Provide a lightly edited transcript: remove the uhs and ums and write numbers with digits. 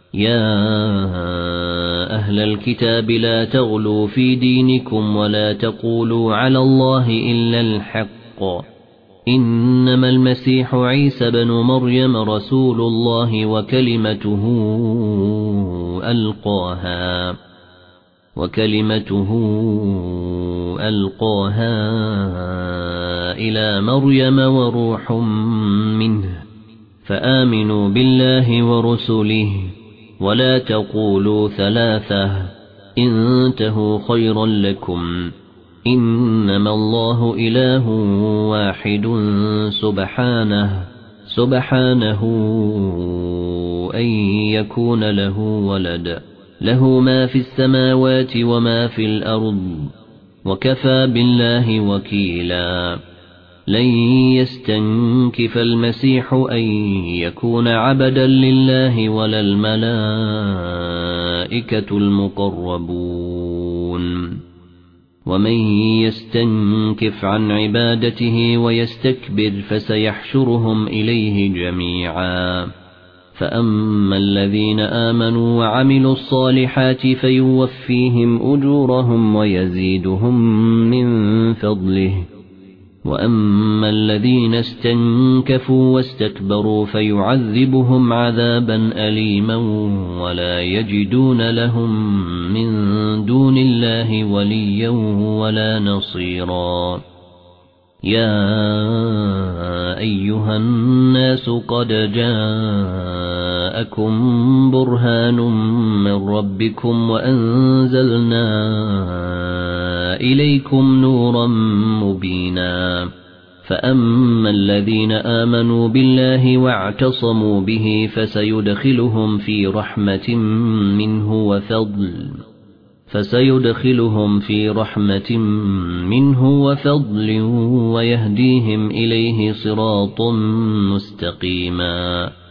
يا أهل الكتاب لا تغلوا في دينكم ولا تقولوا على الله إلا الحق إنما المسيح عيسى بن مريم رسول الله وكلمته ألقاها إلى مريم وروح منه فآمنوا بالله ورسله ولا تقولوا ثلاثة انتهوا خيرا لكم إنما الله إله واحد سبحانه أن يكون له ولد له ما في السماوات وما في الأرض وكفى بالله وكيلا لن يستنكف المسيح أن يكون عبدا لله ولا الملائكة المقربون ومن يستنكف عن عبادته ويستكبر فسيحشرهم إليه جميعا فأما الذين آمنوا وعملوا الصالحات فيوفيهم أجورهم ويزيدهم من فضله وأما الذين استنكفوا واستكبروا فيعذبهم عذابا أليما ولا يجدون لهم من دون الله وليا ولا نصيرا يا أيها الناس قد جاءكم برهان من ربكم وأنزلنا إليكم نورا مبينا فأما الذين آمنوا بالله واعتصموا به فسيدخلهم في رحمة منه وفضل ويهديهم إليه صراطا مستقيما